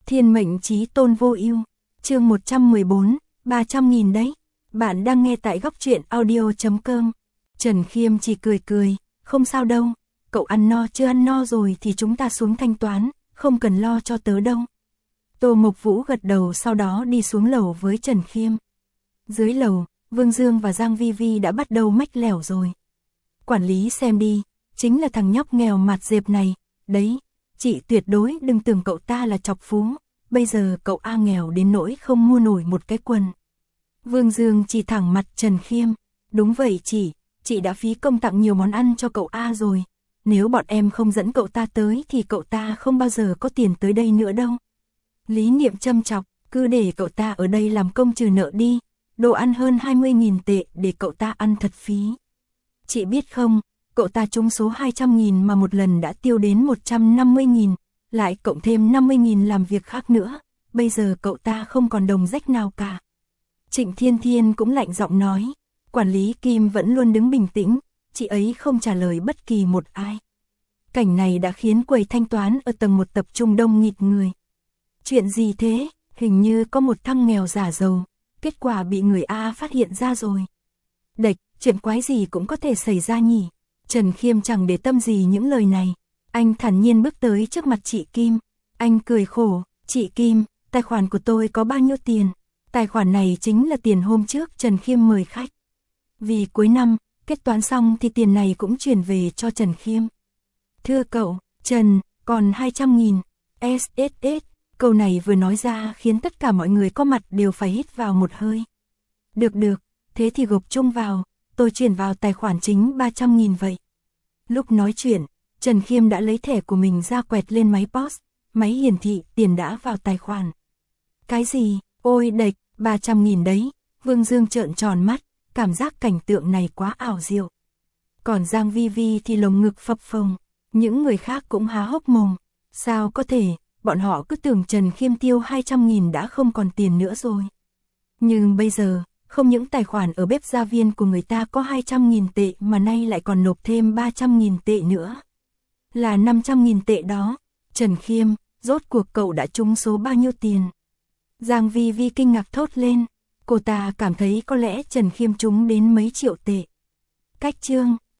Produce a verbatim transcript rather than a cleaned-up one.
Thiên mệnh chí tôn vô ưu, chương một trăm mười bốn, ba trăm nghìn đấy. Bạn đang nghe tại góc truyện audio chấm com. Trần Khiêm chỉ cười cười, không sao đâu, cậu ăn no chưa, ăn no rồi thì chúng ta xuống thanh toán, không cần lo cho tớ đâu. Tô Mộc Vũ gật đầu, sau đó đi xuống lầu với Trần Khiêm. Dưới lầu, Vương Dương và Giang Vi Vi đã bắt đầu mách lẻo rồi. Quản lý xem đi, chính là thằng nhóc nghèo mạt dẹp này, đấy, chị tuyệt đối đừng tưởng cậu ta là chọc phú, bây giờ cậu A nghèo đến nỗi không mua nổi một cái quần. Vương Dương chỉ thẳng mặt Trần Khiêm, đúng vậy chị, chị đã phí công tặng nhiều món ăn cho cậu A rồi, nếu bọn em không dẫn cậu ta tới thì cậu ta không bao giờ có tiền tới đây nữa đâu. Lý Niệm châm chọc, cứ để cậu ta ở đây làm công trừ nợ đi, đồ ăn hơn hai mươi nghìn tệ để cậu ta ăn thật phí. Chị biết không, cậu ta trúng số hai trăm nghìn mà một lần đã tiêu đến một trăm năm mươi nghìn, lại cộng thêm năm mươi nghìn làm việc khác nữa, bây giờ cậu ta không còn đồng rách nào cả. Trịnh Thiên Thiên cũng lạnh giọng nói, quản lý Kim vẫn luôn đứng bình tĩnh, chị ấy không trả lời bất kỳ một ai. Cảnh này đã khiến quầy thanh toán ở tầng một tập trung đông nghịt người. Chuyện gì thế, hình như có một thằng nghèo giả giàu, kết quả bị người A phát hiện ra rồi. Đệch, chuyện quái gì cũng có thể xảy ra nhỉ. Trần Khiêm chẳng để tâm gì những lời này, anh thản nhiên bước tới trước mặt chị Kim, anh cười khổ, chị Kim, tài khoản của tôi có bao nhiêu tiền? Tài khoản này chính là tiền hôm trước Trần Khiêm mời khách. Vì cuối năm, kết toán xong thì tiền này cũng chuyển về cho Trần Khiêm. Thưa cậu, Trần, còn hai trăm nghìn, ét ét ét, câu này vừa nói ra khiến tất cả mọi người có mặt đều phải hít vào một hơi. Được được, thế thì gộp chung vào, tôi chuyển vào tài khoản chính ba trăm nghìn vậy. Lúc nói chuyện, Trần Khiêm đã lấy thẻ của mình ra quẹt lên máy pê ô ét, máy hiển thị tiền đã vào tài khoản. Cái gì, ôi đệch, ba trăm nghìn đấy, Vương Dương trợn tròn mắt, cảm giác cảnh tượng này quá ảo diệu. Còn Giang Vi Vi thì lồng ngực phập phồng, những người khác cũng há hốc mồm, sao có thể, bọn họ cứ tưởng Trần Khiêm tiêu hai trăm nghìn đã không còn tiền nữa rồi. Nhưng bây giờ, không những tài khoản ở bếp gia viên của người ta có hai trăm nghìn tệ mà nay lại còn nộp thêm ba trăm nghìn tệ nữa. Là năm trăm nghìn tệ đó. Trần Khiêm, rốt cuộc cậu đã trúng số bao nhiêu tiền? Giang Vi Vi kinh ngạc thốt lên. Cô ta cảm thấy có lẽ Trần Khiêm trúng đến mấy triệu tệ. Cách chương